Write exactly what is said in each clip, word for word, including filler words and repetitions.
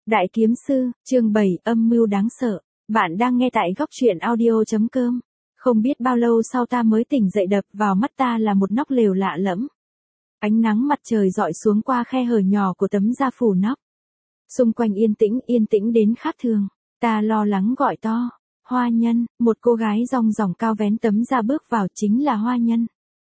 Đại kiếm sư, chương bảy, âm mưu đáng sợ. Bạn đang nghe tại góc truyện audio chấm com. Không biết bao lâu sau ta mới tỉnh dậy, đập vào mắt ta là một nóc lều lạ lẫm. Ánh nắng mặt trời rọi xuống qua khe hở nhỏ của tấm da phủ nóc. Xung quanh yên tĩnh, yên tĩnh đến khác thường. Ta lo lắng gọi to. Hoa Nhân, một cô gái rong ròng cao vén tấm da bước vào, chính là Hoa Nhân.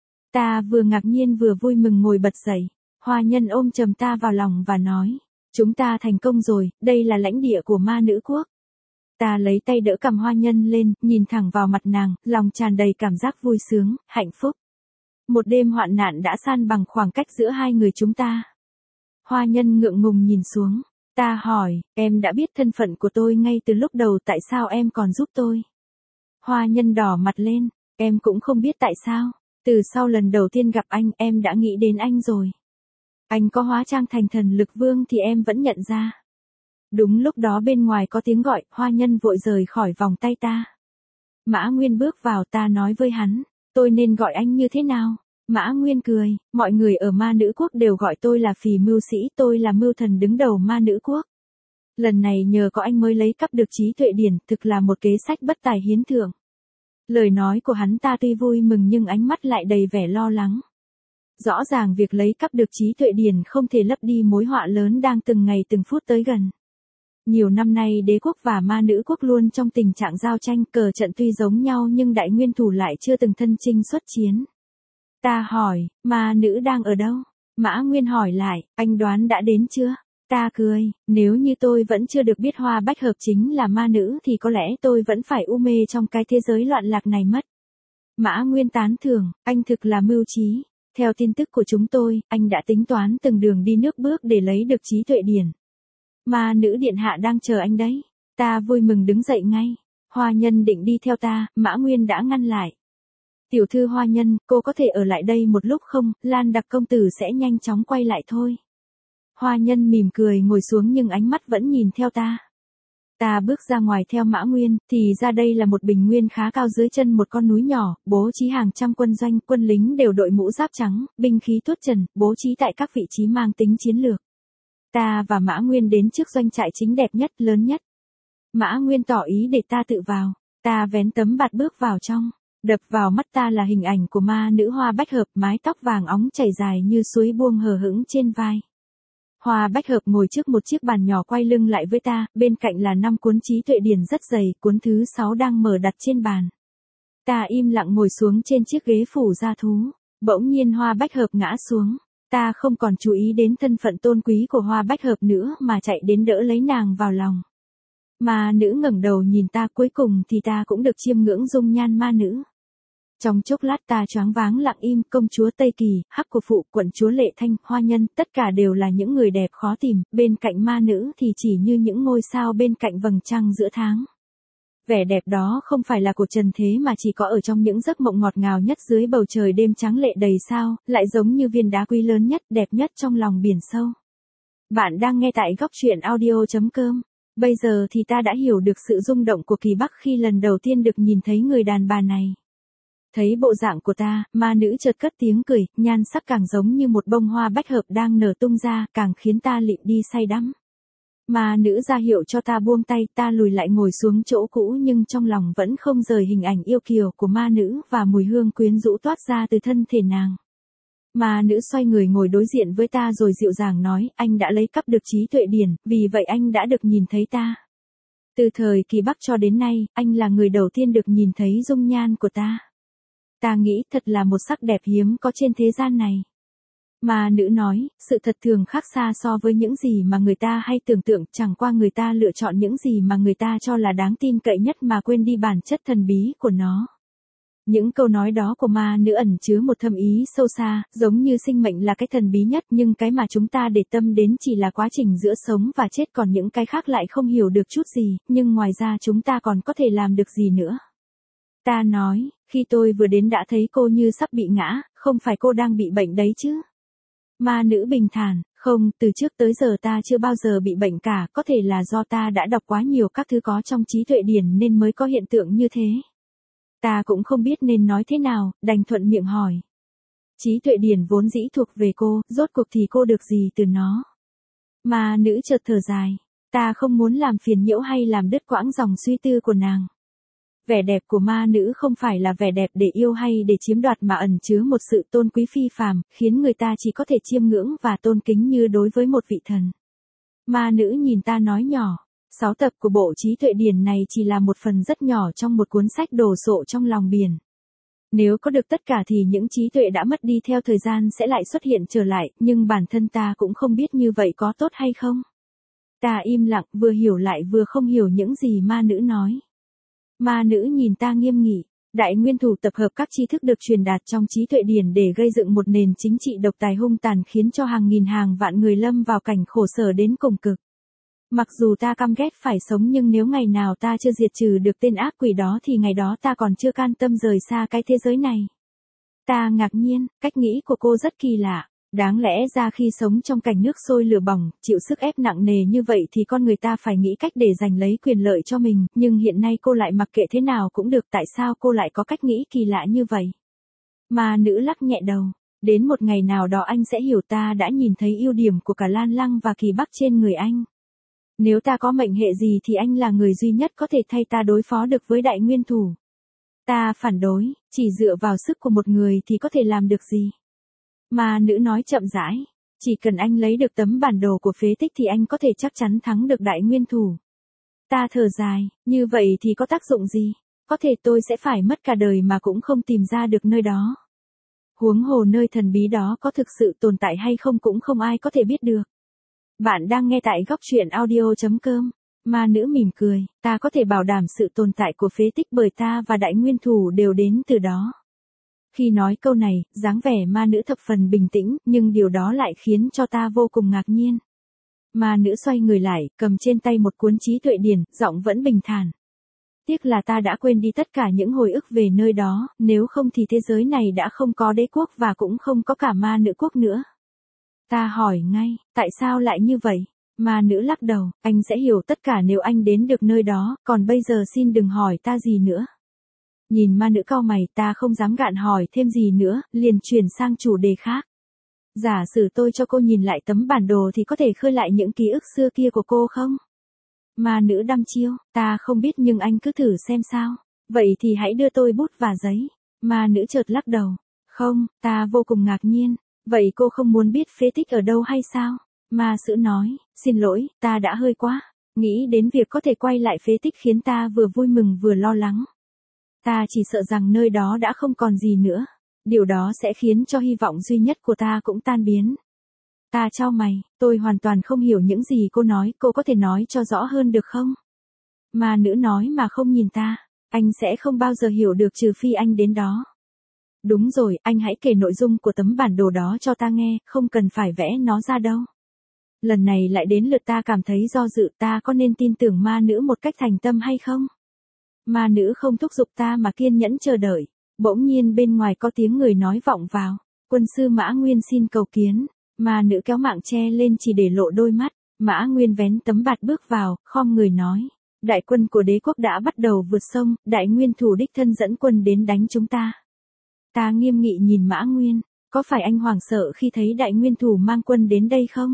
Ta vừa ngạc nhiên vừa vui mừng ngồi bật dậy. Hoa Nhân ôm chầm ta vào lòng và nói. Chúng ta thành công rồi, đây là lãnh địa của ma nữ quốc. Ta lấy tay đỡ cầm Hoa Nhân lên, nhìn thẳng vào mặt nàng, lòng tràn đầy cảm giác vui sướng, hạnh phúc. Một đêm hoạn nạn đã san bằng khoảng cách giữa hai người chúng ta. Hoa Nhân ngượng ngùng nhìn xuống. Ta hỏi, em đã biết thân phận của tôi ngay từ lúc đầu, tại sao em còn giúp tôi? Hoa Nhân đỏ mặt lên, em cũng không biết tại sao. Từ sau lần đầu tiên gặp anh, em đã nghĩ đến anh rồi. Anh có hóa trang thành thần lực vương thì em vẫn nhận ra. Đúng lúc đó bên ngoài có tiếng gọi, Hoa Nhân vội rời khỏi vòng tay ta. Mã Nguyên bước vào, ta nói với hắn, tôi nên gọi anh như thế nào? Mã Nguyên cười, mọi người ở ma nữ quốc đều gọi tôi là phì mưu sĩ, tôi là mưu thần đứng đầu ma nữ quốc. Lần này nhờ có anh mới lấy cắp được trí tuệ điển, thực là một kế sách bất tài hiến thượng. Lời nói của hắn ta tuy vui mừng nhưng ánh mắt lại đầy vẻ lo lắng. Rõ ràng việc lấy cắp được trí tuệ điển không thể lấp đi mối họa lớn đang từng ngày từng phút tới gần. Nhiều năm nay đế quốc và ma nữ quốc luôn trong tình trạng giao tranh, cờ trận tuy giống nhau nhưng đại nguyên thủ lại chưa từng thân chinh xuất chiến. Ta hỏi, ma nữ đang ở đâu? Mã Nguyên hỏi lại, anh đoán đã đến chưa? Ta cười, nếu như tôi vẫn chưa được biết Hoa Bách Hợp chính là ma nữ thì có lẽ tôi vẫn phải u mê trong cái thế giới loạn lạc này mất. Mã Nguyên tán thưởng, anh thực là mưu trí. Theo tin tức của chúng tôi, anh đã tính toán từng đường đi nước bước để lấy được trí tuệ điển. Ma nữ điện hạ đang chờ anh đấy. Ta vui mừng đứng dậy ngay. Hoa Nhân định đi theo ta, Mã Nguyên đã ngăn lại. Tiểu thư Hoa Nhân, cô có thể ở lại đây một lúc không? Lan Đặc công tử sẽ nhanh chóng quay lại thôi. Hoa Nhân mỉm cười ngồi xuống nhưng ánh mắt vẫn nhìn theo ta. Ta bước ra ngoài theo Mã Nguyên, thì ra đây là một bình nguyên khá cao dưới chân một con núi nhỏ, bố trí hàng trăm quân doanh, quân lính đều đội mũ giáp trắng, binh khí tuốt trần, bố trí tại các vị trí mang tính chiến lược. Ta và Mã Nguyên đến trước doanh trại chính đẹp nhất, lớn nhất. Mã Nguyên tỏ ý để ta tự vào, ta vén tấm bạt bước vào trong, đập vào mắt ta là hình ảnh của ma nữ Hoa Bách Hợp, mái tóc vàng óng chảy dài như suối buông hờ hững trên vai. Hoa Bách Hợp ngồi trước một chiếc bàn nhỏ quay lưng lại với ta, bên cạnh là năm cuốn trí tuệ điển rất dày, cuốn thứ sáu đang mở đặt trên bàn. Ta im lặng ngồi xuống trên chiếc ghế phủ da thú, bỗng nhiên Hoa Bách Hợp ngã xuống. Ta không còn chú ý đến thân phận tôn quý của Hoa Bách Hợp nữa mà chạy đến đỡ lấy nàng vào lòng. Ma nữ ngẩng đầu nhìn ta, cuối cùng thì ta cũng được chiêm ngưỡng dung nhan ma nữ. Trong chốc lát ta choáng váng lặng im, công chúa Tây Kỳ, Hắc của phụ, quận chúa Lệ Thanh, Hoa Nhân, tất cả đều là những người đẹp khó tìm, bên cạnh ma nữ thì chỉ như những ngôi sao bên cạnh vầng trăng giữa tháng. Vẻ đẹp đó không phải là của trần thế mà chỉ có ở trong những giấc mộng ngọt ngào nhất dưới bầu trời đêm trắng lệ đầy sao, lại giống như viên đá quý lớn nhất, đẹp nhất trong lòng biển sâu. Bạn đang nghe tại góc truyện audio chấm com. Bây giờ thì ta đã hiểu được sự rung động của Kỳ Bắc khi lần đầu tiên được nhìn thấy người đàn bà này. Thấy bộ dạng của ta, ma nữ chợt cất tiếng cười, nhan sắc càng giống như một bông hoa bách hợp đang nở tung ra, càng khiến ta lịm đi say đắm. Ma nữ ra hiệu cho ta buông tay, ta lùi lại ngồi xuống chỗ cũ nhưng trong lòng vẫn không rời hình ảnh yêu kiều của ma nữ và mùi hương quyến rũ toát ra từ thân thể nàng. Ma nữ xoay người ngồi đối diện với ta rồi dịu dàng nói, anh đã lấy cắp được trí tuệ điển, vì vậy anh đã được nhìn thấy ta. Từ thời Kỳ Bắc cho đến nay, anh là người đầu tiên được nhìn thấy dung nhan của ta. Ta nghĩ thật là một sắc đẹp hiếm có trên thế gian này. Ma nữ nói, sự thật thường khác xa so với những gì mà người ta hay tưởng tượng, chẳng qua người ta lựa chọn những gì mà người ta cho là đáng tin cậy nhất mà quên đi bản chất thần bí của nó. Những câu nói đó của ma nữ ẩn chứa một thâm ý sâu xa, giống như sinh mệnh là cái thần bí nhất nhưng cái mà chúng ta để tâm đến chỉ là quá trình giữa sống và chết, còn những cái khác lại không hiểu được chút gì, nhưng ngoài ra chúng ta còn có thể làm được gì nữa. Ta nói, khi tôi vừa đến đã thấy cô như sắp bị ngã, không phải cô đang bị bệnh đấy chứ? Ma nữ bình thản, không, từ trước tới giờ ta chưa bao giờ bị bệnh cả, có thể là do ta đã đọc quá nhiều các thứ có trong trí tuệ điển nên mới có hiện tượng như thế. Ta cũng không biết nên nói thế nào, đành thuận miệng hỏi. Trí tuệ điển vốn dĩ thuộc về cô, rốt cuộc thì cô được gì từ nó? Ma nữ chợt thở dài. Ta không muốn làm phiền nhiễu hay làm đứt quãng dòng suy tư của nàng. Vẻ đẹp của ma nữ không phải là vẻ đẹp để yêu hay để chiếm đoạt mà ẩn chứa một sự tôn quý phi phàm, khiến người ta chỉ có thể chiêm ngưỡng và tôn kính như đối với một vị thần. Ma nữ nhìn ta nói nhỏ, sáu tập của bộ trí tuệ điển này chỉ là một phần rất nhỏ trong một cuốn sách đồ sộ trong lòng biển. Nếu có được tất cả thì những trí tuệ đã mất đi theo thời gian sẽ lại xuất hiện trở lại, nhưng bản thân ta cũng không biết như vậy có tốt hay không. Ta im lặng, vừa hiểu lại vừa không hiểu những gì ma nữ nói. Ma nữ nhìn ta nghiêm nghị, Đại Nguyên Thủ tập hợp các tri thức được truyền đạt trong trí tuệ điển để gây dựng một nền chính trị độc tài hung tàn khiến cho hàng nghìn hàng vạn người lâm vào cảnh khổ sở đến cùng cực. Mặc dù ta căm ghét phải sống nhưng nếu ngày nào ta chưa diệt trừ được tên ác quỷ đó thì ngày đó ta còn chưa can tâm rời xa cái thế giới này. Ta ngạc nhiên, cách nghĩ của cô rất kỳ lạ. Đáng lẽ ra khi sống trong cảnh nước sôi lửa bỏng, chịu sức ép nặng nề như vậy thì con người ta phải nghĩ cách để giành lấy quyền lợi cho mình, nhưng hiện nay cô lại mặc kệ thế nào cũng được, tại sao cô lại có cách nghĩ kỳ lạ như vậy? Ma nữ lắc nhẹ đầu, đến một ngày nào đó anh sẽ hiểu, ta đã nhìn thấy ưu điểm của cả Lan Lăng và Kỳ Bắc trên người anh. Nếu ta có mệnh hệ gì thì anh là người duy nhất có thể thay ta đối phó được với Đại Nguyên Thủ. Ta phản đối, chỉ dựa vào sức của một người thì có thể làm được gì? Ma nữ nói chậm rãi, chỉ cần anh lấy được tấm bản đồ của phế tích thì anh có thể chắc chắn thắng được Đại Nguyên Thủ. Ta thở dài, như vậy thì có tác dụng gì? Có thể tôi sẽ phải mất cả đời mà cũng không tìm ra được nơi đó. Huống hồ nơi thần bí đó có thực sự tồn tại hay không cũng không ai có thể biết được. Bạn đang nghe tại góc truyện audio chấm com. Ma nữ mỉm cười, ta có thể bảo đảm sự tồn tại của phế tích bởi ta và Đại Nguyên Thủ đều đến từ đó. Khi nói câu này, dáng vẻ ma nữ thập phần bình tĩnh, nhưng điều đó lại khiến cho ta vô cùng ngạc nhiên. Ma nữ xoay người lại, cầm trên tay một cuốn trí tuệ điển, giọng vẫn bình thản. Tiếc là ta đã quên đi tất cả những hồi ức về nơi đó, nếu không thì thế giới này đã không có đế quốc và cũng không có cả ma nữ quốc nữa. Ta hỏi ngay, tại sao lại như vậy? Ma nữ lắc đầu, anh sẽ hiểu tất cả nếu anh đến được nơi đó, còn bây giờ xin đừng hỏi ta gì nữa. Nhìn ma nữ cau mày, ta không dám gạn hỏi thêm gì nữa, liền chuyển sang chủ đề khác. Giả sử tôi cho cô nhìn lại tấm bản đồ thì có thể khơi lại những ký ức xưa kia của cô không? Ma nữ đăm chiêu, ta không biết nhưng anh cứ thử xem sao. Vậy thì hãy đưa tôi bút và giấy. Ma nữ chợt lắc đầu. Không, ta vô cùng ngạc nhiên. Vậy cô không muốn biết phế tích ở đâu hay sao? Ma sữ nói, xin lỗi, ta đã hơi quá. Nghĩ đến việc có thể quay lại phế tích khiến ta vừa vui mừng vừa lo lắng. Ta chỉ sợ rằng nơi đó đã không còn gì nữa. Điều đó sẽ khiến cho hy vọng duy nhất của ta cũng tan biến. Ta chau mày, tôi hoàn toàn không hiểu những gì cô nói, cô có thể nói cho rõ hơn được không? Ma nữ nói mà không nhìn ta, anh sẽ không bao giờ hiểu được trừ phi anh đến đó. Đúng rồi, anh hãy kể nội dung của tấm bản đồ đó cho ta nghe, không cần phải vẽ nó ra đâu. Lần này lại đến lượt ta cảm thấy do dự, ta có nên tin tưởng ma nữ một cách thành tâm hay không? Ma nữ không thúc giục ta mà kiên nhẫn chờ đợi. Bỗng nhiên bên ngoài có tiếng người nói vọng vào. Quân sư Mã Nguyên xin cầu kiến. Ma nữ kéo mạng che lên chỉ để lộ đôi mắt. Mã Nguyên vén tấm bạt bước vào, khom người nói. Đại quân của đế quốc đã bắt đầu vượt sông, Đại Nguyên Thủ đích thân dẫn quân đến đánh chúng ta. Ta nghiêm nghị nhìn Mã Nguyên. Có phải anh hoảng sợ khi thấy Đại Nguyên Thủ mang quân đến đây không?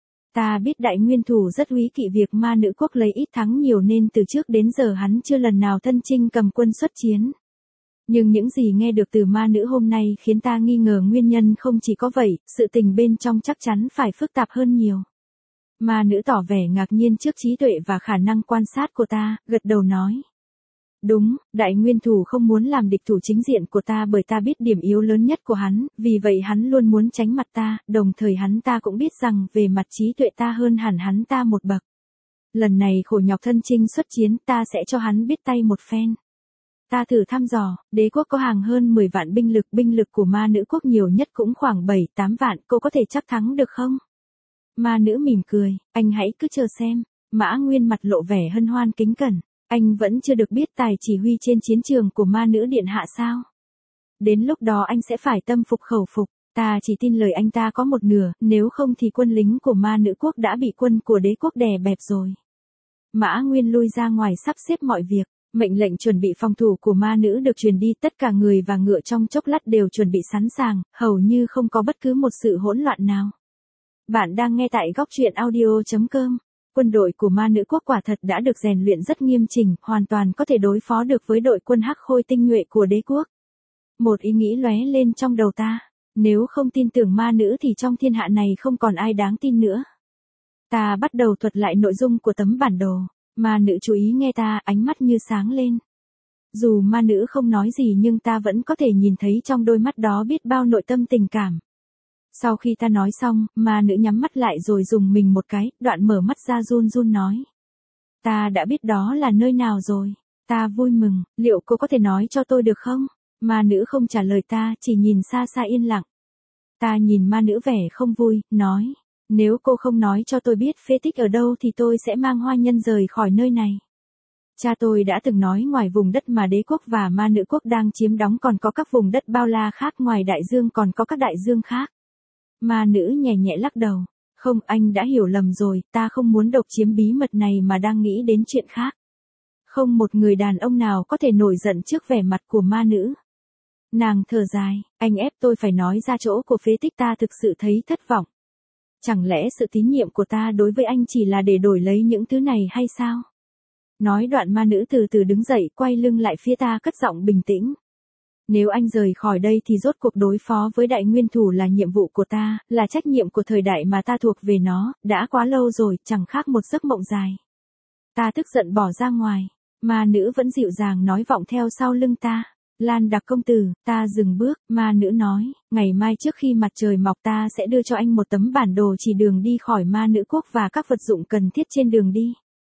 Ta biết Đại Nguyên Thủ rất úy kỵ việc ma nữ quốc lấy ít thắng nhiều nên từ trước đến giờ hắn chưa lần nào thân chinh cầm quân xuất chiến. Nhưng những gì nghe được từ ma nữ hôm nay khiến ta nghi ngờ nguyên nhân không chỉ có vậy, sự tình bên trong chắc chắn phải phức tạp hơn nhiều. Ma nữ tỏ vẻ ngạc nhiên trước trí tuệ và khả năng quan sát của ta, gật đầu nói. Đúng, Đại Nguyên Thủ không muốn làm địch thủ chính diện của ta bởi ta biết điểm yếu lớn nhất của hắn, vì vậy hắn luôn muốn tránh mặt ta, đồng thời hắn ta cũng biết rằng về mặt trí tuệ ta hơn hẳn hắn ta một bậc. Lần này khổ nhọc thân chinh xuất chiến ta sẽ cho hắn biết tay một phen. Ta thử thăm dò, đế quốc có hàng hơn mười vạn binh lực, binh lực của ma nữ quốc nhiều nhất cũng khoảng bảy tám vạn, cô có thể chắc thắng được không? Ma nữ mỉm cười, anh hãy cứ chờ xem. Mã Nguyên mặt lộ vẻ hân hoan kính cẩn. Anh vẫn chưa được biết tài chỉ huy trên chiến trường của ma nữ điện hạ sao? Đến lúc đó anh sẽ phải tâm phục khẩu phục, ta chỉ tin lời anh ta có một nửa, nếu không thì quân lính của ma nữ quốc đã bị quân của đế quốc đè bẹp rồi. Mã Nguyên lui ra ngoài sắp xếp mọi việc, mệnh lệnh chuẩn bị phòng thủ của ma nữ được truyền đi, tất cả người và ngựa trong chốc lát đều chuẩn bị sẵn sàng, hầu như không có bất cứ một sự hỗn loạn nào. Bạn đang nghe tại góc truyện audio chấm com. Quân đội của ma nữ quốc quả thật đã được rèn luyện rất nghiêm chỉnh, hoàn toàn có thể đối phó được với đội quân hắc khôi tinh nhuệ của đế quốc. Một ý nghĩ lóe lên trong đầu ta, nếu không tin tưởng ma nữ thì trong thiên hạ này không còn ai đáng tin nữa. Ta bắt đầu thuật lại nội dung của tấm bản đồ, ma nữ chú ý nghe ta, ánh mắt như sáng lên. Dù ma nữ không nói gì nhưng ta vẫn có thể nhìn thấy trong đôi mắt đó biết bao nội tâm tình cảm. Sau khi ta nói xong, ma nữ nhắm mắt lại rồi dùng mình một cái, đoạn mở mắt ra run run nói. Ta đã biết đó là nơi nào rồi. Ta vui mừng, liệu cô có thể nói cho tôi được không? Ma nữ không trả lời ta, chỉ nhìn xa xa yên lặng. Ta nhìn ma nữ vẻ không vui, nói. Nếu cô không nói cho tôi biết phế tích ở đâu thì tôi sẽ mang Hoa Nhân rời khỏi nơi này. Cha tôi đã từng nói ngoài vùng đất mà đế quốc và ma nữ quốc đang chiếm đóng còn có các vùng đất bao la khác, ngoài đại dương còn có các đại dương khác. Ma nữ nhẹ nhẹ lắc đầu. Không, anh đã hiểu lầm rồi, ta không muốn độc chiếm bí mật này mà đang nghĩ đến chuyện khác. Không một người đàn ông nào có thể nổi giận trước vẻ mặt của ma nữ. Nàng thở dài, anh ép tôi phải nói ra chỗ của phế tích, ta thực sự thấy thất vọng. Chẳng lẽ sự tín nhiệm của ta đối với anh chỉ là để đổi lấy những thứ này hay sao? Nói đoạn ma nữ từ từ đứng dậy, quay lưng lại phía ta, cất giọng bình tĩnh. Nếu anh rời khỏi đây thì rốt cuộc đối phó với đại nguyên thủ là nhiệm vụ của ta, là trách nhiệm của thời đại mà ta thuộc về nó, đã quá lâu rồi, chẳng khác một giấc mộng dài. Ta tức giận bỏ ra ngoài, ma nữ vẫn dịu dàng nói vọng theo sau lưng ta. Lan Đặc công tử, ta dừng bước, ma nữ nói, ngày mai trước khi mặt trời mọc ta sẽ đưa cho anh một tấm bản đồ chỉ đường đi khỏi ma nữ quốc và các vật dụng cần thiết trên đường đi.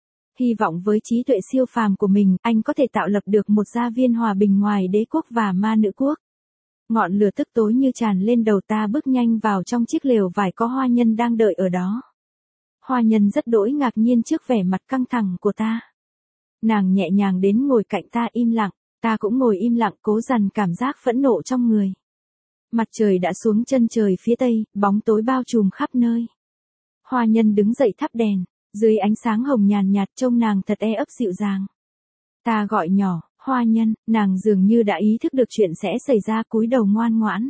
Hy vọng với trí tuệ siêu phàm của mình, anh có thể tạo lập được một gia viên hòa bình ngoài đế quốc và ma nữ quốc. Ngọn lửa tức tối như tràn lên đầu ta, bước nhanh vào trong chiếc lều vải có Hoa Nhân đang đợi ở đó. Hoa Nhân rất đỗi ngạc nhiên trước vẻ mặt căng thẳng của ta. Nàng nhẹ nhàng đến ngồi cạnh ta im lặng, ta cũng ngồi im lặng cố dằn cảm giác phẫn nộ trong người. Mặt trời đã xuống chân trời phía tây, bóng tối bao trùm khắp nơi. Hoa Nhân đứng dậy thắp đèn. Dưới ánh sáng hồng nhàn nhạt trông nàng thật e ấp dịu dàng. Ta gọi nhỏ, Hoa Nhân, nàng dường như đã ý thức được chuyện sẽ xảy ra, cúi đầu ngoan ngoãn.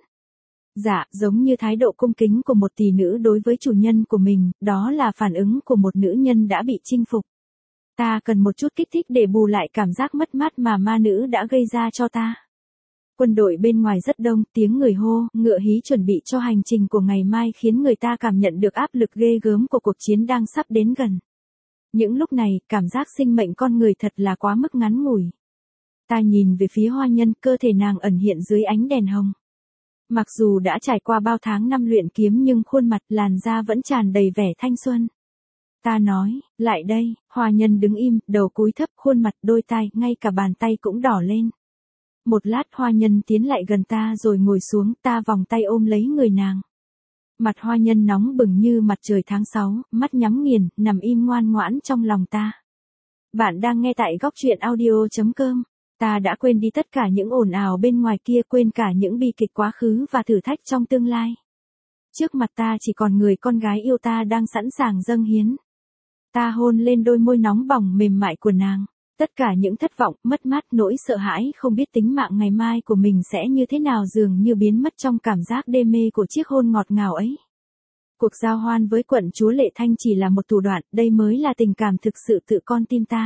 Dạ, giống như thái độ cung kính của một tỷ nữ đối với chủ nhân của mình, đó là phản ứng của một nữ nhân đã bị chinh phục. Ta cần một chút kích thích để bù lại cảm giác mất mát mà ma nữ đã gây ra cho ta. Quân đội bên ngoài rất đông, tiếng người hô, ngựa hí chuẩn bị cho hành trình của ngày mai khiến người ta cảm nhận được áp lực ghê gớm của cuộc chiến đang sắp đến gần. Những lúc này, cảm giác sinh mệnh con người thật là quá mức ngắn ngủi. Ta nhìn về phía Hoa Nhân, cơ thể nàng ẩn hiện dưới ánh đèn hồng. Mặc dù đã trải qua bao tháng năm luyện kiếm nhưng khuôn mặt, làn da vẫn tràn đầy vẻ thanh xuân. Ta nói, lại đây, Hoa Nhân đứng im, đầu cúi thấp, khuôn mặt, đôi tai, ngay cả bàn tay cũng đỏ lên. Một lát Hoa Nhân tiến lại gần ta rồi ngồi xuống, ta vòng tay ôm lấy người nàng. Mặt Hoa Nhân nóng bừng như mặt trời tháng sáu, mắt nhắm nghiền, nằm im ngoan ngoãn trong lòng ta. Bạn đang nghe tại góc truyện audio chấm com. Ta đã quên đi tất cả những ồn ào bên ngoài kia, quên cả những bi kịch quá khứ và thử thách trong tương lai. Trước mặt ta chỉ còn người con gái yêu ta đang sẵn sàng dâng hiến. Ta hôn lên đôi môi nóng bỏng mềm mại của nàng. Tất cả những thất vọng, mất mát, nỗi sợ hãi không biết tính mạng ngày mai của mình sẽ như thế nào dường như biến mất trong cảm giác đê mê của chiếc hôn ngọt ngào ấy. Cuộc giao hoan với quận chúa Lệ Thanh chỉ là một thủ đoạn, đây mới là tình cảm thực sự tự con tim ta.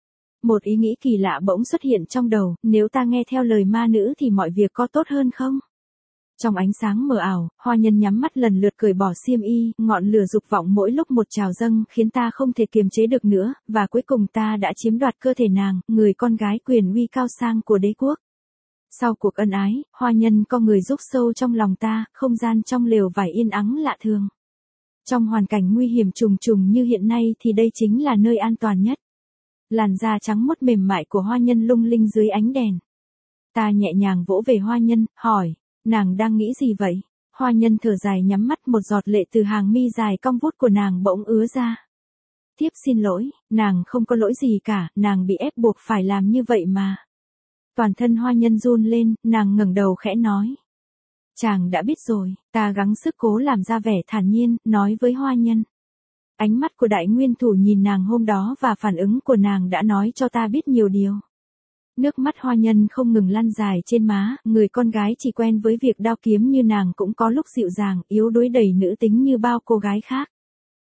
Một ý nghĩ kỳ lạ bỗng xuất hiện trong đầu, nếu ta nghe theo lời ma nữ thì mọi việc có tốt hơn không? Trong ánh sáng mờ ảo, Hoa Nhân nhắm mắt lần lượt cởi bỏ xiêm y, ngọn lửa dục vọng mỗi lúc một trào dâng khiến ta không thể kiềm chế được nữa, và cuối cùng ta đã chiếm đoạt cơ thể nàng, người con gái quyền uy cao sang của đế quốc. Sau cuộc ân ái, Hoa Nhân có người rúc sâu trong lòng ta, không gian trong lều vải yên ắng lạ thường. Trong hoàn cảnh nguy hiểm trùng trùng như hiện nay thì đây chính là nơi an toàn nhất. Làn da trắng muốt mềm mại của Hoa Nhân lung linh dưới ánh đèn. Ta nhẹ nhàng vỗ về Hoa Nhân, hỏi. Nàng đang nghĩ gì vậy? Hoa Nhân thở dài nhắm mắt, một giọt lệ từ hàng mi dài cong vút của nàng bỗng ứa ra. Tiếp xin lỗi, nàng không có lỗi gì cả, nàng bị ép buộc phải làm như vậy mà. Toàn thân Hoa Nhân run lên, nàng ngẩng đầu khẽ nói. Chàng đã biết rồi, ta gắng sức cố làm ra vẻ thản nhiên, nói với Hoa Nhân. Ánh mắt của đại nguyên thủ nhìn nàng hôm đó và phản ứng của nàng đã nói cho ta biết nhiều điều. Nước mắt Hoa Nhân không ngừng lăn dài trên má, người con gái chỉ quen với việc đao kiếm như nàng cũng có lúc dịu dàng, yếu đuối đầy nữ tính như bao cô gái khác.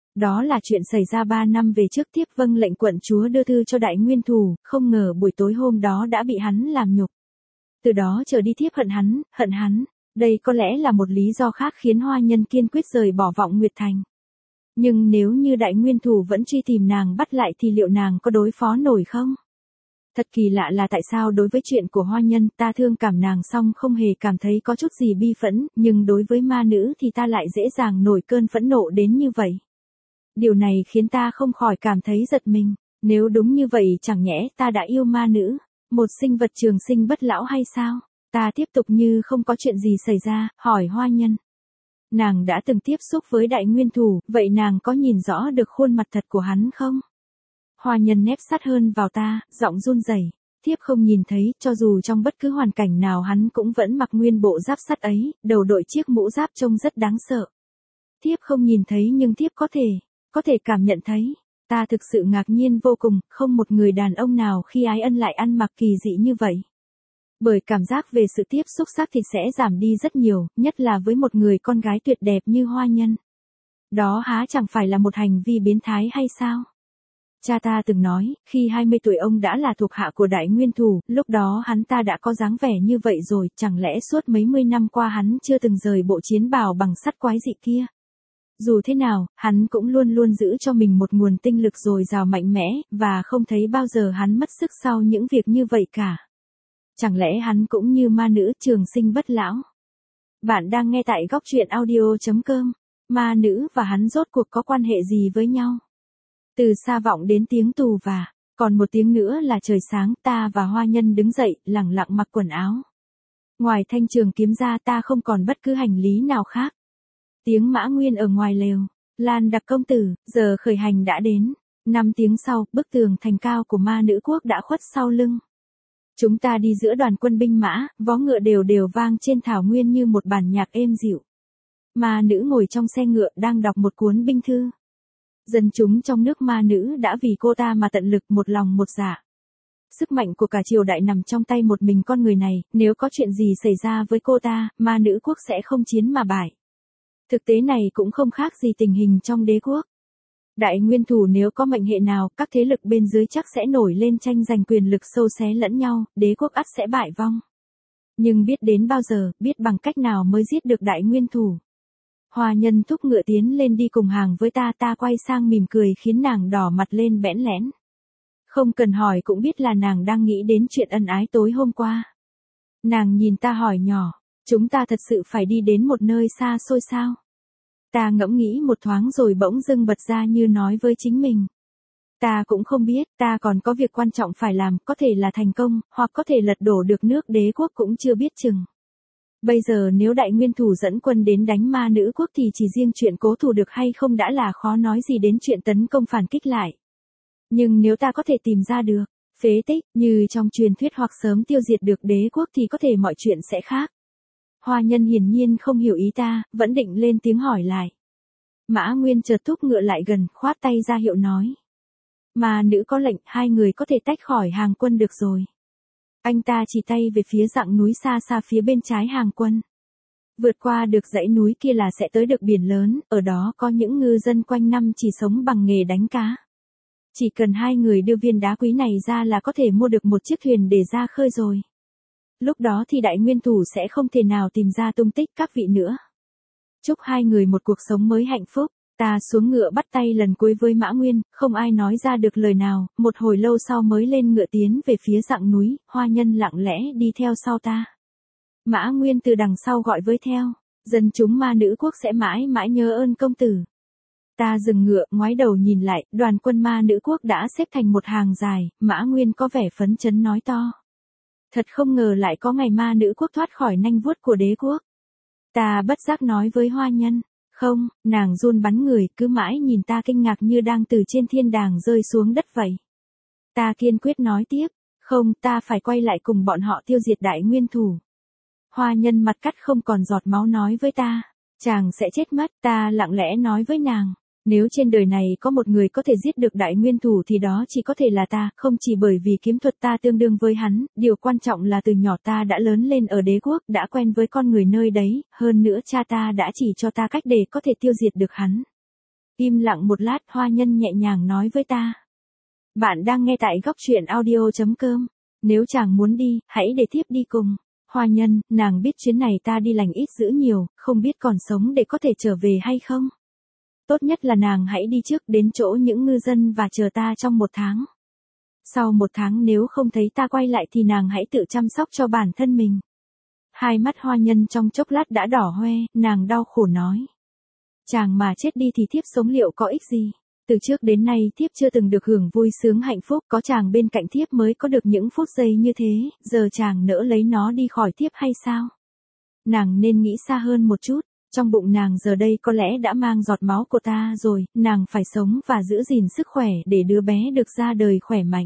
Đó là chuyện xảy ra ba năm về trước. Thiếp vâng lệnh quận chúa đưa thư cho Đại Nguyên Thủ, không ngờ buổi tối hôm đó đã bị hắn làm nhục. Từ đó trở đi thiếp hận hắn, hận hắn. Đây có lẽ là một lý do khác khiến Hoa Nhân kiên quyết rời bỏ Vọng Nguyệt Thành. Nhưng nếu như Đại Nguyên Thủ vẫn truy tìm nàng bắt lại thì liệu nàng có đối phó nổi không? Thật kỳ lạ là tại sao đối với chuyện của Hoa Nhân ta thương cảm nàng xong không hề cảm thấy có chút gì bi phẫn, nhưng đối với ma nữ thì ta lại dễ dàng nổi cơn phẫn nộ đến như vậy. Điều này khiến ta không khỏi cảm thấy giật mình. Nếu đúng như vậy chẳng nhẽ ta đã yêu ma nữ, một sinh vật trường sinh bất lão hay sao? Ta tiếp tục như không có chuyện gì xảy ra, hỏi Hoa Nhân. Nàng đã từng tiếp xúc với Đại Nguyên Thủ, vậy nàng có nhìn rõ được khuôn mặt thật của hắn không? Hoa Nhân nép sát hơn vào ta, giọng run rẩy. Thiếp không nhìn thấy, cho dù trong bất cứ hoàn cảnh nào hắn cũng vẫn mặc nguyên bộ giáp sắt ấy, đầu đội chiếc mũ giáp trông rất đáng sợ. Thiếp không nhìn thấy nhưng thiếp có thể, có thể cảm nhận thấy. Ta thực sự ngạc nhiên vô cùng, không một người đàn ông nào khi ái ân lại ăn mặc kỳ dị như vậy. Bởi cảm giác về sự tiếp xúc xác thịt sẽ giảm đi rất nhiều, nhất là với một người con gái tuyệt đẹp như Hoa Nhân. Đó há chẳng phải là một hành vi biến thái hay sao? Cha ta từng nói, khi hai mươi tuổi ông đã là thuộc hạ của Đại Nguyên Thủ, lúc đó hắn ta đã có dáng vẻ như vậy rồi, chẳng lẽ suốt mấy mươi năm qua hắn chưa từng rời bộ chiến bào bằng sắt quái dị kia? Dù thế nào, hắn cũng luôn luôn giữ cho mình một nguồn tinh lực dồi dào mạnh mẽ, và không thấy bao giờ hắn mất sức sau những việc như vậy cả. Chẳng lẽ hắn cũng như ma nữ trường sinh bất lão? Bạn đang nghe tại góc truyện audio chấm com. Ma nữ và hắn rốt cuộc có quan hệ gì với nhau? Từ xa vọng đến tiếng tù và, còn một tiếng nữa là trời sáng. Ta và Hoa Nhân đứng dậy, lẳng lặng mặc quần áo. Ngoài thanh trường kiếm ra ta không còn bất cứ hành lý nào khác. Tiếng Mã Nguyên ở ngoài lều. Lan Đặc công tử, giờ khởi hành đã đến. Năm tiếng sau, bức tường thành cao của ma nữ quốc đã khuất sau lưng. Chúng ta đi giữa đoàn quân binh mã, vó ngựa đều đều vang trên thảo nguyên như một bản nhạc êm dịu. Ma nữ ngồi trong xe ngựa đang đọc một cuốn binh thư. Dân chúng trong nước ma nữ đã vì cô ta mà tận lực một lòng một dạ. Sức mạnh của cả triều đại nằm trong tay một mình con người này, nếu có chuyện gì xảy ra với cô ta, ma nữ quốc sẽ không chiến mà bại. Thực tế này cũng không khác gì tình hình trong đế quốc. Đại Nguyên Thủ nếu có mệnh hệ nào, các thế lực bên dưới chắc sẽ nổi lên tranh giành quyền lực sâu xé lẫn nhau, đế quốc ắt sẽ bại vong. Nhưng biết đến bao giờ, biết bằng cách nào mới giết được Đại Nguyên Thủ. Hoa Nhân thúc ngựa tiến lên đi cùng hàng với ta, ta quay sang mỉm cười khiến nàng đỏ mặt lên bẽn lẽn. Không cần hỏi cũng biết là nàng đang nghĩ đến chuyện ân ái tối hôm qua. Nàng nhìn ta hỏi nhỏ, chúng ta thật sự phải đi đến một nơi xa xôi sao? Ta ngẫm nghĩ một thoáng rồi bỗng dưng bật ra như nói với chính mình. Ta cũng không biết, ta còn có việc quan trọng phải làm, có thể là thành công, hoặc có thể lật đổ được nước đế quốc cũng chưa biết chừng. Bây giờ nếu Đại Nguyên Thủ dẫn quân đến đánh ma nữ quốc thì chỉ riêng chuyện cố thủ được hay không đã là khó nói gì đến chuyện tấn công phản kích lại. Nhưng nếu ta có thể tìm ra được phế tích như trong truyền thuyết hoặc sớm tiêu diệt được đế quốc thì có thể mọi chuyện sẽ khác. Hoa Nhân hiển nhiên không hiểu ý ta, vẫn định lên tiếng hỏi lại. Mã Nguyên chợt thúc ngựa lại gần, khoát tay ra hiệu nói. Ma nữ có lệnh, hai người có thể tách khỏi hàng quân được rồi. Anh ta chỉ tay về phía dặng núi xa xa phía bên trái hàng quân. Vượt qua được dãy núi kia là sẽ tới được biển lớn, ở đó có những ngư dân quanh năm chỉ sống bằng nghề đánh cá. Chỉ cần hai người đưa viên đá quý này ra là có thể mua được một chiếc thuyền để ra khơi rồi. Lúc đó thì Đại Nguyên Thủ sẽ không thể nào tìm ra tung tích các vị nữa. Chúc hai người một cuộc sống mới hạnh phúc. Ta xuống ngựa bắt tay lần cuối với Mã Nguyên, không ai nói ra được lời nào, một hồi lâu sau mới lên ngựa tiến về phía dặng núi, Hoa Nhân lặng lẽ đi theo sau ta. Mã Nguyên từ đằng sau gọi với theo, dân chúng ma nữ quốc sẽ mãi mãi nhớ ơn công tử. Ta dừng ngựa, ngoái đầu nhìn lại, đoàn quân ma nữ quốc đã xếp thành một hàng dài, Mã Nguyên có vẻ phấn chấn nói to. Thật không ngờ lại có ngày ma nữ quốc thoát khỏi nanh vuốt của đế quốc. Ta bất giác nói với Hoa Nhân. Không, nàng run bắn người, cứ mãi nhìn ta kinh ngạc như đang từ trên thiên đàng rơi xuống đất vậy. Ta kiên quyết nói tiếp, không, ta phải quay lại cùng bọn họ tiêu diệt Đại Nguyên Thủ. Hoa Nhân mặt cắt không còn giọt máu nói với ta, chàng sẽ chết mất. Ta lặng lẽ nói với nàng, nếu trên đời này có một người có thể giết được Đại Nguyên Thủ thì đó chỉ có thể là ta, không chỉ bởi vì kiếm thuật ta tương đương với hắn, điều quan trọng là từ nhỏ ta đã lớn lên ở đế quốc, đã quen với con người nơi đấy, hơn nữa cha ta đã chỉ cho ta cách để có thể tiêu diệt được hắn. Im lặng một lát, Hoa Nhân nhẹ nhàng nói với ta. Bạn đang nghe tại góc truyện audio.com. Nếu chàng muốn đi, hãy để thiếp đi cùng. Hoa Nhân, nàng biết chuyến này ta đi lành ít dữ nhiều, không biết còn sống để có thể trở về hay không. Tốt nhất là nàng hãy đi trước đến chỗ những ngư dân và chờ ta trong một tháng. Sau một tháng nếu không thấy ta quay lại thì nàng hãy tự chăm sóc cho bản thân mình. Hai mắt Hoa Nhân trong chốc lát đã đỏ hoe, nàng đau khổ nói. Chàng mà chết đi thì thiếp sống liệu có ích gì? Từ trước đến nay thiếp chưa từng được hưởng vui sướng hạnh phúc, có chàng bên cạnh thiếp mới có được những phút giây như thế, giờ chàng nỡ lấy nó đi khỏi thiếp hay sao? Nàng nên nghĩ xa hơn một chút, trong bụng nàng giờ đây có lẽ đã mang giọt máu của ta rồi, nàng phải sống và giữ gìn sức khỏe để đứa bé được ra đời khỏe mạnh.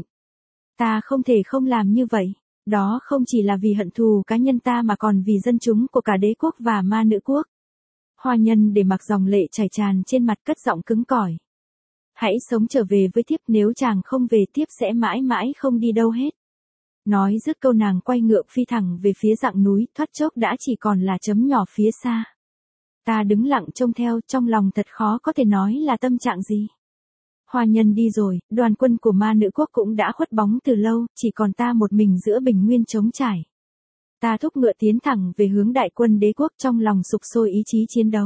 Ta không thể không làm như vậy, đó không chỉ là vì hận thù cá nhân ta mà còn vì dân chúng của cả đế quốc và ma nữ quốc. Hoa Nhân để mặc dòng lệ chảy tràn trên mặt, cất giọng cứng cỏi. Hãy sống trở về với thiếp, nếu chàng không về thiếp sẽ mãi mãi không đi đâu hết. Nói dứt câu nàng quay ngược phi thẳng về phía rặng núi, thoát chốc đã chỉ còn là chấm nhỏ phía xa. Ta đứng lặng trông theo, trong lòng thật khó có thể nói là tâm trạng gì. Hoa Nhân đi rồi, đoàn quân của ma nữ quốc cũng đã khuất bóng từ lâu, chỉ còn ta một mình giữa bình nguyên trống trải. Ta thúc ngựa tiến thẳng về hướng đại quân đế quốc, trong lòng sục sôi ý chí chiến đấu.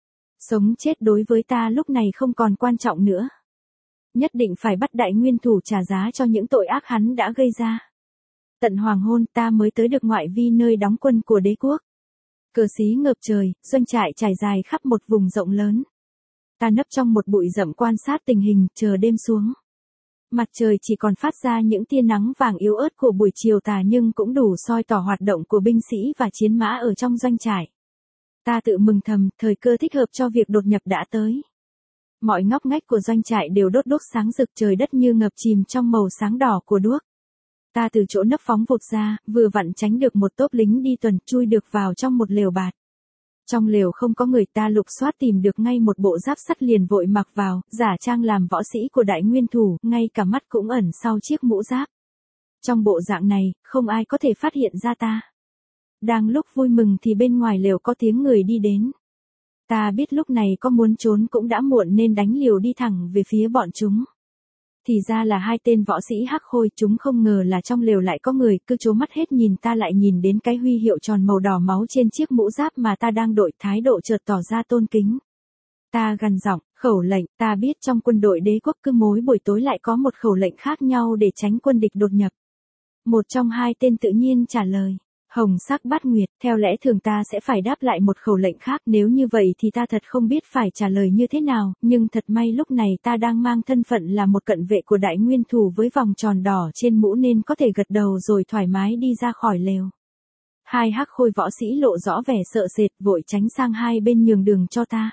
Sống chết đối với ta lúc này không còn quan trọng nữa. Nhất định phải bắt đại nguyên thủ trả giá cho những tội ác hắn đã gây ra. Tận hoàng hôn ta mới tới được ngoại vi nơi đóng quân của đế quốc. Cờ xí ngợp trời, doanh trại trải dài khắp một vùng rộng lớn. Ta nấp trong một bụi rậm quan sát tình hình, chờ đêm xuống. Mặt trời chỉ còn phát ra những tia nắng vàng yếu ớt của buổi chiều tà nhưng cũng đủ soi tỏ hoạt động của binh sĩ và chiến mã ở trong doanh trại. Ta tự mừng thầm, thời cơ thích hợp cho việc đột nhập đã tới. Mọi ngóc ngách của doanh trại đều đốt đuốc sáng rực, trời đất như ngập chìm trong màu sáng đỏ của đuốc. Ta từ chỗ nấp phóng vụt ra, vừa vặn tránh được một tốp lính đi tuần, chui được vào trong một lều bạt. Trong lều không có người, ta lục soát tìm được ngay một bộ giáp sắt liền vội mặc vào, giả trang làm võ sĩ của đại nguyên thủ, ngay cả mắt cũng ẩn sau chiếc mũ giáp. Trong bộ dạng này, không ai có thể phát hiện ra ta. Đang lúc vui mừng thì bên ngoài lều có tiếng người đi đến. Ta biết lúc này có muốn trốn cũng đã muộn nên đánh liều đi thẳng về phía bọn chúng. Thì ra là hai tên võ sĩ hắc khôi, chúng không ngờ là trong lều lại có người, cứ trố mắt hết nhìn ta lại nhìn đến cái huy hiệu tròn màu đỏ máu trên chiếc mũ giáp mà ta đang đội, thái độ chợt tỏ ra tôn kính. Ta gằn giọng, khẩu lệnh, ta biết trong quân đội đế quốc cứ mỗi buổi tối lại có một khẩu lệnh khác nhau để tránh quân địch đột nhập. Một trong hai tên tự nhiên trả lời. Hồng sắc bát nguyệt, theo lẽ thường ta sẽ phải đáp lại một khẩu lệnh khác, nếu như vậy thì ta thật không biết phải trả lời như thế nào, nhưng thật may lúc này ta đang mang thân phận là một cận vệ của đại nguyên thủ với vòng tròn đỏ trên mũ nên có thể gật đầu rồi thoải mái đi ra khỏi lều. Hai hắc khôi võ sĩ lộ rõ vẻ sợ sệt, vội tránh sang hai bên nhường đường cho ta.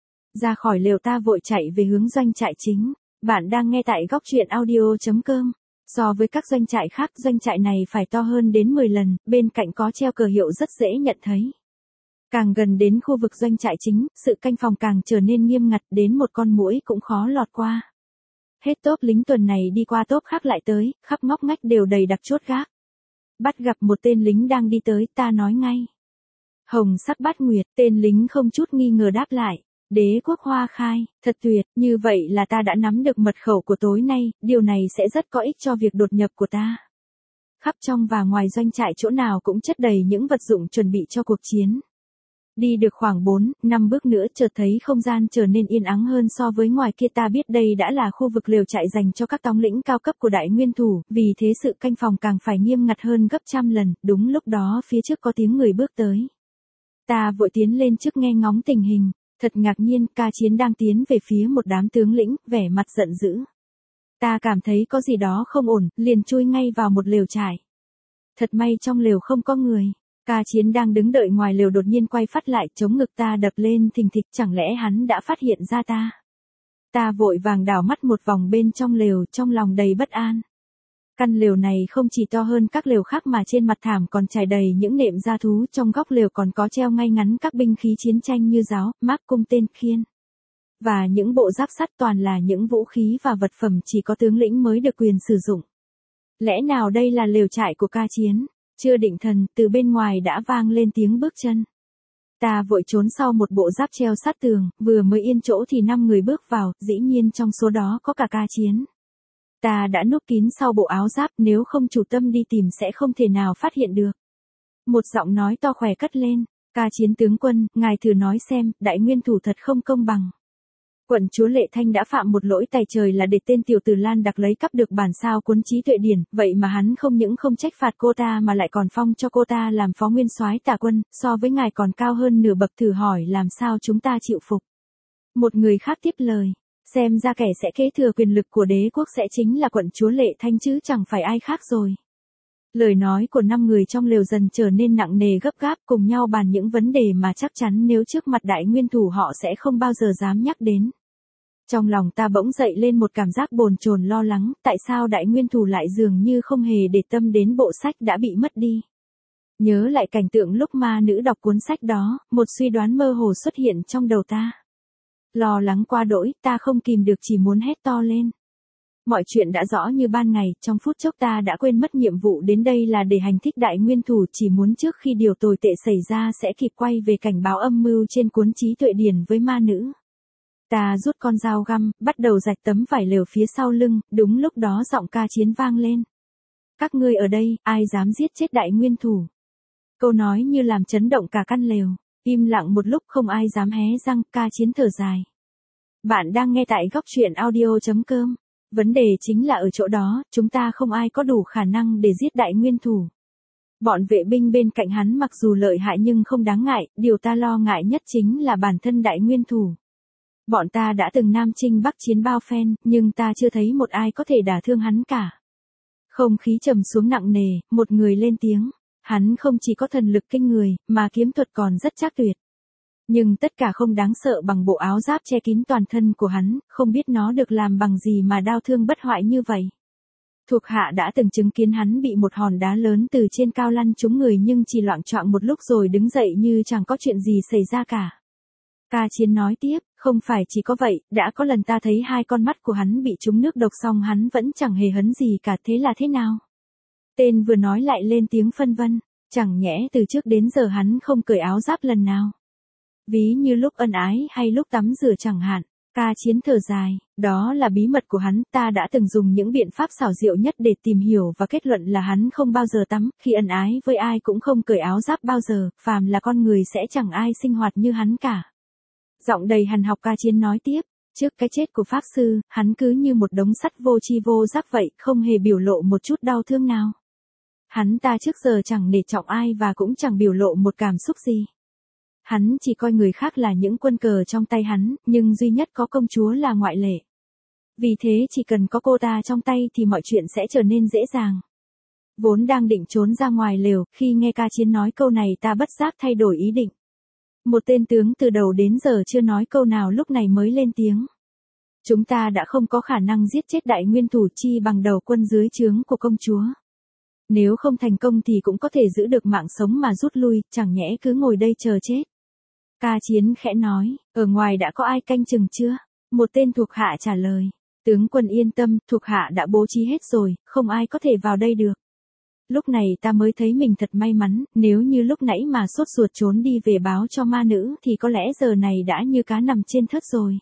Ra khỏi lều ta vội chạy về hướng doanh trại chính. Bạn đang nghe tại góc truyện audio.com. So với các doanh trại khác, doanh trại này phải to hơn đến mười lần, bên cạnh có treo cờ hiệu rất dễ nhận thấy. Càng gần đến khu vực doanh trại chính, sự canh phòng càng trở nên nghiêm ngặt, đến một con muỗi cũng khó lọt qua. Hết tốp lính tuần này đi qua tốp khác lại tới, khắp ngóc ngách đều đầy đặc chốt gác. Bắt gặp một tên lính đang đi tới, ta nói ngay. Hồng sắc bát nguyệt, tên lính không chút nghi ngờ đáp lại. Đế quốc Hoa Khai, thật tuyệt, như vậy là ta đã nắm được mật khẩu của tối nay, điều này sẽ rất có ích cho việc đột nhập của ta. Khắp trong và ngoài doanh trại chỗ nào cũng chất đầy những vật dụng chuẩn bị cho cuộc chiến. Đi được khoảng bốn, năm bước nữa chợt thấy không gian trở nên yên ắng hơn so với ngoài kia, ta biết đây đã là khu vực lều trại dành cho các thống lĩnh cao cấp của đại nguyên thủ, vì thế sự canh phòng càng phải nghiêm ngặt hơn gấp trăm lần, đúng lúc đó phía trước có tiếng người bước tới. Ta vội tiến lên trước nghe ngóng tình hình. Thật ngạc nhiên, Ca Chiến đang tiến về phía một đám tướng lĩnh, vẻ mặt giận dữ. Ta cảm thấy có gì đó không ổn, liền chui ngay vào một lều trại. Thật may trong lều không có người. Ca Chiến đang đứng đợi ngoài lều đột nhiên quay phát lại, chống ngực ta đập lên thình thịch, chẳng lẽ hắn đã phát hiện ra ta. Ta vội vàng đảo mắt một vòng bên trong lều, trong lòng đầy bất an. Căn lều này không chỉ to hơn các lều khác mà trên mặt thảm còn trải đầy những nệm da thú, trong góc lều còn có treo ngay ngắn các binh khí chiến tranh như giáo, mác, cung tên, khiên. Và những bộ giáp sắt, toàn là những vũ khí và vật phẩm chỉ có tướng lĩnh mới được quyền sử dụng. Lẽ nào đây là lều trại của Ca Chiến? Chưa định thần, từ bên ngoài đã vang lên tiếng bước chân. Ta vội trốn sau một bộ giáp treo sát tường, vừa mới yên chỗ thì năm người bước vào, dĩ nhiên trong số đó có cả Ca Chiến. Ta đã núp kín sau bộ áo giáp, nếu không chủ tâm đi tìm sẽ không thể nào phát hiện được. Một giọng nói to khỏe cất lên, Ca Chiến tướng quân, ngài thử nói xem, đại nguyên thủ thật không công bằng. Quận chúa Lệ Thanh đã phạm một lỗi tày trời là để tên tiểu tử Lan Đặc lấy cắp được bản sao cuốn trí tuệ điển, vậy mà hắn không những không trách phạt cô ta mà lại còn phong cho cô ta làm phó nguyên soái tả quân, so với ngài còn cao hơn nửa bậc, thử hỏi làm sao chúng ta chịu phục. Một người khác tiếp lời, xem ra kẻ sẽ kế thừa quyền lực của đế quốc sẽ chính là quận chúa Lệ Thanh chứ chẳng phải ai khác rồi. Lời nói của năm người trong lều dần trở nên nặng nề gấp gáp, cùng nhau bàn những vấn đề mà chắc chắn nếu trước mặt đại nguyên thủ họ sẽ không bao giờ dám nhắc đến. Trong lòng ta bỗng dậy lên một cảm giác bồn chồn lo lắng, tại sao đại nguyên thủ lại dường như không hề để tâm đến bộ sách đã bị mất đi. Nhớ lại cảnh tượng lúc ma nữ đọc cuốn sách đó, một suy đoán mơ hồ xuất hiện trong đầu ta. Lo lắng qua đỗi, ta không kìm được chỉ muốn hét to lên. Mọi chuyện đã rõ như ban ngày, trong phút chốc ta đã quên mất nhiệm vụ đến đây là để hành thích đại nguyên thủ, chỉ muốn trước khi điều tồi tệ xảy ra sẽ kịp quay về cảnh báo âm mưu trên cuốn trí tuệ điển với ma nữ. Ta rút con dao găm, bắt đầu rạch tấm vải lều phía sau lưng, đúng lúc đó giọng Ca Chiến vang lên. Các ngươi ở đây, ai dám giết chết đại nguyên thủ? Câu nói như làm chấn động cả căn lều, im lặng một lúc không ai dám hé răng, Ca Chiến thở dài. Bạn đang nghe tại góc truyện audio chấm com. Vấn đề chính là ở chỗ đó, chúng ta không ai có đủ khả năng để giết đại nguyên thủ. Bọn vệ binh bên cạnh hắn mặc dù lợi hại nhưng không đáng ngại, điều ta lo ngại nhất chính là bản thân đại nguyên thủ. Bọn ta đã từng Nam Chinh Bắc Chiến bao phen, nhưng ta chưa thấy một ai có thể đả thương hắn cả. Không khí trầm xuống nặng nề, một người lên tiếng. Hắn không chỉ có thần lực kinh người, mà kiếm thuật còn rất trác tuyệt. Nhưng tất cả không đáng sợ bằng bộ áo giáp che kín toàn thân của hắn, không biết nó được làm bằng gì mà đao thương bất hoại như vậy. Thuộc hạ đã từng chứng kiến hắn bị một hòn đá lớn từ trên cao lăn trúng người nhưng chỉ loạng choạng một lúc rồi đứng dậy như chẳng có chuyện gì xảy ra cả. Ca Chiến nói tiếp, không phải chỉ có vậy, đã có lần ta thấy hai con mắt của hắn bị trúng nước độc xong hắn vẫn chẳng hề hấn gì cả, thế là thế nào? Tên vừa nói lại lên tiếng phân vân, chẳng nhẽ từ trước đến giờ hắn không cởi áo giáp lần nào. Ví như lúc ân ái hay lúc tắm rửa chẳng hạn. Ca Chiến thở dài, đó là bí mật của hắn, ta đã từng dùng những biện pháp xảo diệu nhất để tìm hiểu và kết luận là hắn không bao giờ tắm, khi ân ái với ai cũng không cởi áo giáp bao giờ, phàm là con người sẽ chẳng ai sinh hoạt như hắn cả. Giọng đầy hằn học Ca Chiến nói tiếp, trước cái chết của Pháp Sư, hắn cứ như một đống sắt vô tri vô giác vậy, không hề biểu lộ một chút đau thương nào. Hắn ta trước giờ chẳng nể trọng ai và cũng chẳng biểu lộ một cảm xúc gì. Hắn chỉ coi người khác là những quân cờ trong tay hắn, nhưng duy nhất có công chúa là ngoại lệ. Vì thế chỉ cần có cô ta trong tay thì mọi chuyện sẽ trở nên dễ dàng. Vốn đang định trốn ra ngoài lều, khi nghe Ca Chiến nói câu này ta bất giác thay đổi ý định. Một tên tướng từ đầu đến giờ chưa nói câu nào lúc này mới lên tiếng. Chúng ta đã không có khả năng giết chết đại nguyên thủ chi bằng đầu quân dưới trướng của công chúa. Nếu không thành công thì cũng có thể giữ được mạng sống mà rút lui, chẳng nhẽ cứ ngồi đây chờ chết. Ca Chiến khẽ nói, ở ngoài đã có ai canh chừng chưa? Một tên thuộc hạ trả lời. Tướng quân yên tâm, thuộc hạ đã bố trí hết rồi, không ai có thể vào đây được. Lúc này ta mới thấy mình thật may mắn, nếu như lúc nãy mà sốt ruột trốn đi về báo cho ma nữ thì có lẽ giờ này đã như cá nằm trên thớt rồi.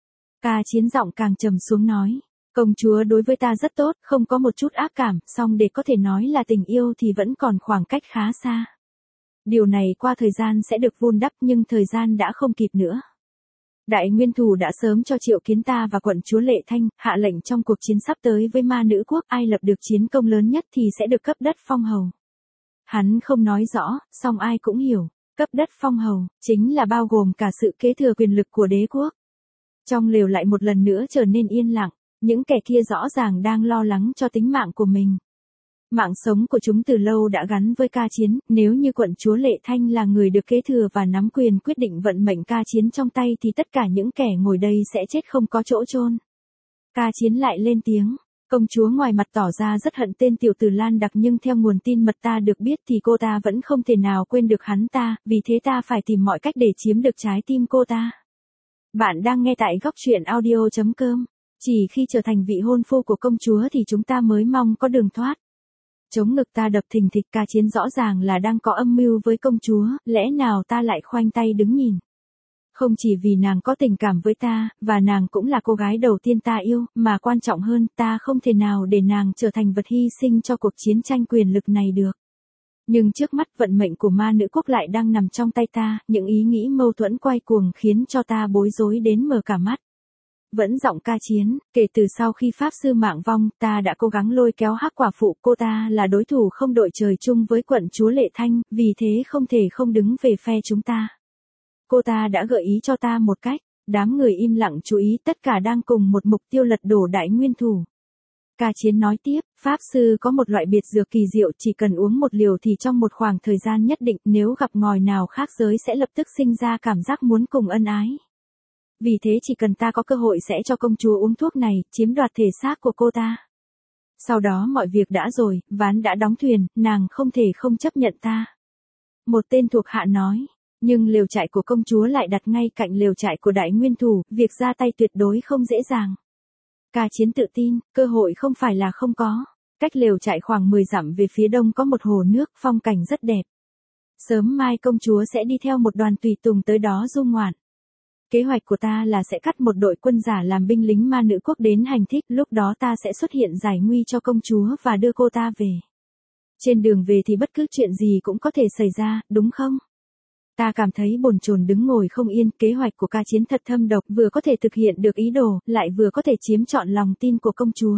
Ca Chiến giọng càng trầm xuống nói. Công chúa đối với ta rất tốt, không có một chút ác cảm, song để có thể nói là tình yêu thì vẫn còn khoảng cách khá xa. Điều này qua thời gian sẽ được vun đắp nhưng thời gian đã không kịp nữa. Đại nguyên thủ đã sớm cho triệu kiến ta và quận chúa Lệ Thanh, hạ lệnh trong cuộc chiến sắp tới với ma nữ quốc ai lập được chiến công lớn nhất thì sẽ được cấp đất phong hầu. Hắn không nói rõ, song ai cũng hiểu, cấp đất phong hầu, chính là bao gồm cả sự kế thừa quyền lực của đế quốc. Trong lều lại một lần nữa trở nên yên lặng. Những kẻ kia rõ ràng đang lo lắng cho tính mạng của mình. Mạng sống của chúng từ lâu đã gắn với Ca Chiến, nếu như quận chúa Lệ Thanh là người được kế thừa và nắm quyền quyết định vận mệnh Ca Chiến trong tay thì tất cả những kẻ ngồi đây sẽ chết không có chỗ chôn. Ca Chiến lại lên tiếng, công chúa ngoài mặt tỏ ra rất hận tên tiểu tử Lan Đặc nhưng theo nguồn tin mật ta được biết thì cô ta vẫn không thể nào quên được hắn ta, vì thế ta phải tìm mọi cách để chiếm được trái tim cô ta. Bạn đang nghe tại góc truyện audio chấm com. Chỉ khi trở thành vị hôn phu của công chúa thì chúng ta mới mong có đường thoát. Chống ngực ta đập thình thịch, Ca Chiến rõ ràng là đang có âm mưu với công chúa, lẽ nào ta lại khoanh tay đứng nhìn. Không chỉ vì nàng có tình cảm với ta, và nàng cũng là cô gái đầu tiên ta yêu, mà quan trọng hơn, ta không thể nào để nàng trở thành vật hy sinh cho cuộc chiến tranh quyền lực này được. Nhưng trước mắt vận mệnh của ma nữ quốc lại đang nằm trong tay ta, những ý nghĩ mâu thuẫn quay cuồng khiến cho ta bối rối đến mở cả mắt. Vẫn giọng Ca Chiến, kể từ sau khi Pháp Sư mạng vong, ta đã cố gắng lôi kéo Hắc Quả Phụ, cô ta là đối thủ không đội trời chung với quận chúa Lệ Thanh, vì thế không thể không đứng về phe chúng ta. Cô ta đã gợi ý cho ta một cách, đám người im lặng chú ý, tất cả đang cùng một mục tiêu lật đổ Đại Nguyên Thủ. Ca Chiến nói tiếp, Pháp Sư có một loại biệt dược kỳ diệu, chỉ cần uống một liều thì trong một khoảng thời gian nhất định, nếu gặp ngòi nào khác giới sẽ lập tức sinh ra cảm giác muốn cùng ân ái. Vì thế chỉ cần ta có cơ hội sẽ cho công chúa uống thuốc này, chiếm đoạt thể xác của cô ta. Sau đó mọi việc đã rồi, ván đã đóng thuyền, nàng không thể không chấp nhận ta. Một tên thuộc hạ nói, nhưng lều trại của công chúa lại đặt ngay cạnh lều trại của Đại Nguyên Thủ, việc ra tay tuyệt đối không dễ dàng. Ca Chiến tự tin, cơ hội không phải là không có. Cách lều trại khoảng mười dặm về phía đông có một hồ nước, phong cảnh rất đẹp. Sớm mai công chúa sẽ đi theo một đoàn tùy tùng tới đó du ngoạn. Kế hoạch của ta là sẽ cắt một đội quân giả làm binh lính ma nữ quốc đến hành thích, lúc đó ta sẽ xuất hiện giải nguy cho công chúa và đưa cô ta về. Trên đường về thì bất cứ chuyện gì cũng có thể xảy ra, đúng không? Ta cảm thấy bồn chồn đứng ngồi không yên, kế hoạch của Ca Chiến thật thâm độc, vừa có thể thực hiện được ý đồ, lại vừa có thể chiếm trọn lòng tin của công chúa.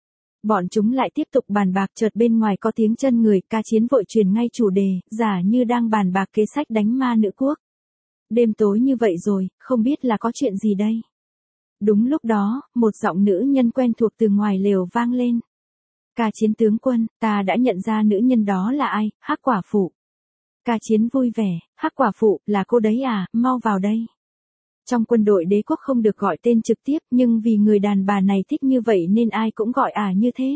Bọn chúng lại tiếp tục bàn bạc, chợt bên ngoài có tiếng chân người, Ca Chiến vội truyền ngay chủ đề, giả như đang bàn bạc kế sách đánh ma nữ quốc. Đêm tối như vậy rồi, không biết là có chuyện gì đây? Đúng lúc đó, một giọng nữ nhân quen thuộc từ ngoài lều vang lên. Ca Chiến tướng quân, ta đã nhận ra nữ nhân đó là ai, Hắc Quả Phụ. Ca Chiến vui vẻ, Hắc Quả Phụ, là cô đấy à, mau vào đây. Trong quân đội đế quốc không được gọi tên trực tiếp, nhưng vì người đàn bà này thích như vậy nên ai cũng gọi ả à như thế.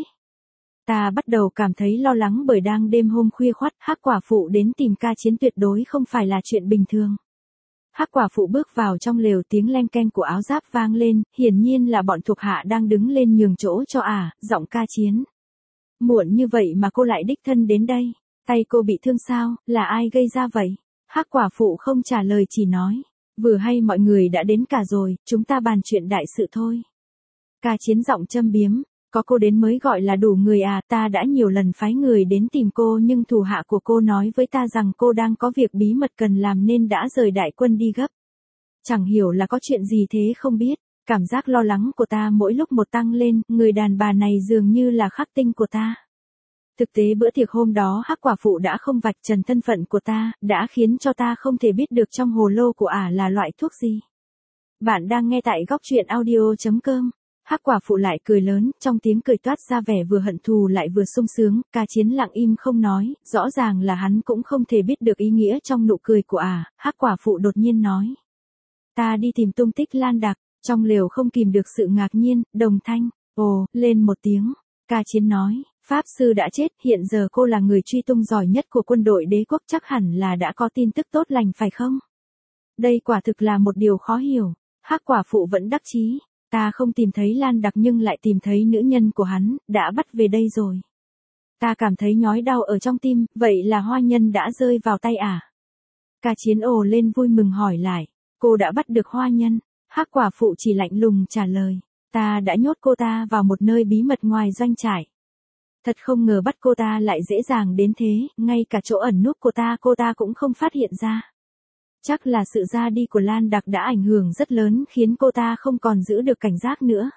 Ta bắt đầu cảm thấy lo lắng bởi đang đêm hôm khuya khoắt, Hắc Quả Phụ đến tìm Ca Chiến tuyệt đối không phải là chuyện bình thường. Hắc Quả Phụ bước vào trong lều, tiếng leng keng của áo giáp vang lên, hiển nhiên là bọn thuộc hạ đang đứng lên nhường chỗ cho ả, à, giọng Ca Chiến. Muộn như vậy mà cô lại đích thân đến đây, tay cô bị thương sao, là ai gây ra vậy? Hắc Quả Phụ không trả lời chỉ nói, vừa hay mọi người đã đến cả rồi, chúng ta bàn chuyện đại sự thôi. Ca Chiến giọng châm biếm, có cô đến mới gọi là đủ người à, ta đã nhiều lần phái người đến tìm cô nhưng thủ hạ của cô nói với ta rằng cô đang có việc bí mật cần làm nên đã rời đại quân đi gấp. Chẳng hiểu là có chuyện gì thế không biết, cảm giác lo lắng của ta mỗi lúc một tăng lên, người đàn bà này dường như là khắc tinh của ta. Thực tế bữa tiệc hôm đó Hắc Quả Phụ đã không vạch trần thân phận của ta, đã khiến cho ta không thể biết được trong hồ lô của ả là loại thuốc gì. Bạn đang nghe tại góc truyện audio chấm com. Hắc Quả Phụ lại cười lớn, trong tiếng cười toát ra vẻ vừa hận thù lại vừa sung sướng, Ca Chiến lặng im không nói, rõ ràng là hắn cũng không thể biết được ý nghĩa trong nụ cười của ả. Hắc Quả Phụ đột nhiên nói, ta đi tìm tung tích Lan Đặc. Trong lều không kìm được sự ngạc nhiên, đồng thanh, ồ, lên một tiếng. Ca Chiến nói, Pháp Sư đã chết, hiện giờ cô là người truy tung giỏi nhất của quân đội đế quốc, chắc hẳn là đã có tin tức tốt lành phải không? Đây quả thực là một điều khó hiểu. Hắc Quả Phụ vẫn đắc chí, ta không tìm thấy Lan Đặc nhưng lại tìm thấy nữ nhân của hắn, đã bắt về đây rồi. Ta cảm thấy nhói đau ở trong tim, vậy là Hoa Nhân đã rơi vào tay ả. Ca Chiến ồ lên vui mừng hỏi lại, cô đã bắt được Hoa Nhân? Hắc Quả Phụ chỉ lạnh lùng trả lời, ta đã nhốt cô ta vào một nơi bí mật ngoài doanh trại. Thật không ngờ bắt cô ta lại dễ dàng đến thế, ngay cả chỗ ẩn núp của ta cô ta cũng không phát hiện ra. Chắc là sự ra đi của Lan Đặc đã ảnh hưởng rất lớn khiến cô ta không còn giữ được cảnh giác nữa.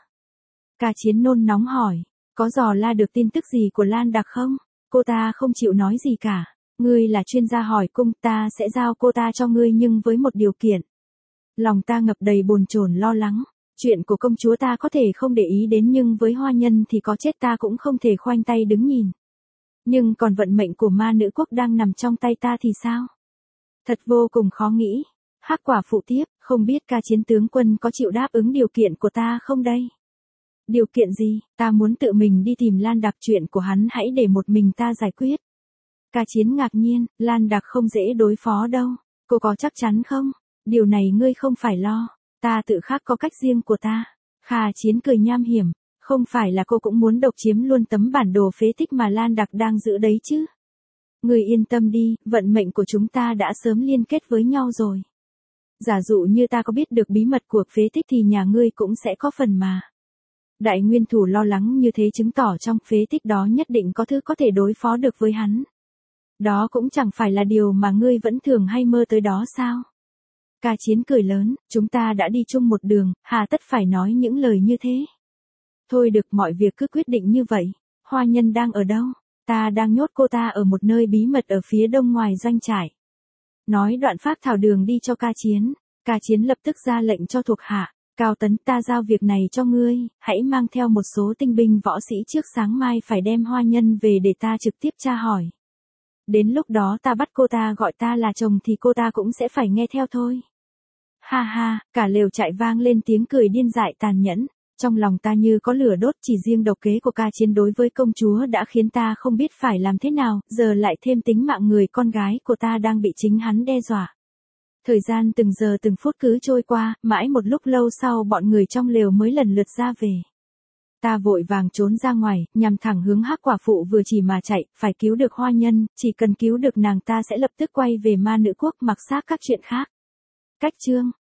Ca Chiến nôn nóng hỏi, có dò la được tin tức gì của Lan Đặc không? Cô ta không chịu nói gì cả. Ngươi là chuyên gia hỏi cung, ta sẽ giao cô ta cho ngươi nhưng với một điều kiện. Lòng ta ngập đầy bồn chồn lo lắng. Chuyện của công chúa ta có thể không để ý đến nhưng với Hoa Nhân thì có chết ta cũng không thể khoanh tay đứng nhìn. Nhưng còn vận mệnh của ma nữ quốc đang nằm trong tay ta thì sao? Thật vô cùng khó nghĩ. Hắc Quả Phụ tiếp, không biết Ca Chiến tướng quân có chịu đáp ứng điều kiện của ta không đây? Điều kiện gì? Ta muốn tự mình đi tìm Lan Đặc, chuyện của hắn hãy để một mình ta giải quyết. Ca Chiến ngạc nhiên, Lan Đặc không dễ đối phó đâu. Cô có chắc chắn không? Điều này ngươi không phải lo. Ta tự khắc có cách riêng của ta. Kha Chiến cười nham hiểm. Không phải là cô cũng muốn độc chiếm luôn tấm bản đồ phế tích mà Lan Đặc đang giữ đấy chứ? Người yên tâm đi, vận mệnh của chúng ta đã sớm liên kết với nhau rồi. Giả dụ như ta có biết được bí mật của phế tích thì nhà ngươi cũng sẽ có phần mà. Đại nguyên thủ lo lắng như thế chứng tỏ trong phế tích đó nhất định có thứ có thể đối phó được với hắn. Đó cũng chẳng phải là điều mà ngươi vẫn thường hay mơ tới đó sao? Ca Chiến cười lớn, chúng ta đã đi chung một đường, hà tất phải nói những lời như thế. Thôi được, mọi việc cứ quyết định như vậy. Hoa Nhân đang ở đâu? Ta đang nhốt cô ta ở một nơi bí mật ở phía đông ngoài doanh trại. Nói đoạn phát thảo đường đi cho Ca Chiến. Ca Chiến lập tức ra lệnh cho thuộc hạ. Cao Tấn, ta giao việc này cho ngươi, hãy mang theo một số tinh binh võ sĩ trước sáng mai phải đem Hoa Nhân về để ta trực tiếp tra hỏi. Đến lúc đó ta bắt cô ta gọi ta là chồng thì cô ta cũng sẽ phải nghe theo thôi. Ha ha, cả lều trại vang lên tiếng cười điên dại tàn nhẫn. Trong lòng ta như có lửa đốt, chỉ riêng độc kế của Ca Chiến đối với công chúa đã khiến ta không biết phải làm thế nào, giờ lại thêm tính mạng người con gái của ta đang bị chính hắn đe dọa. Thời gian từng giờ từng phút cứ trôi qua, mãi một lúc lâu sau bọn người trong lều mới lần lượt ra về. Ta vội vàng trốn ra ngoài, nhằm thẳng hướng Hắc quả phụ vừa chỉ mà chạy, phải cứu được Hoa Nhân, chỉ cần cứu được nàng ta sẽ lập tức quay về Ma Nữ Quốc mặc xác các chuyện khác. Cách chương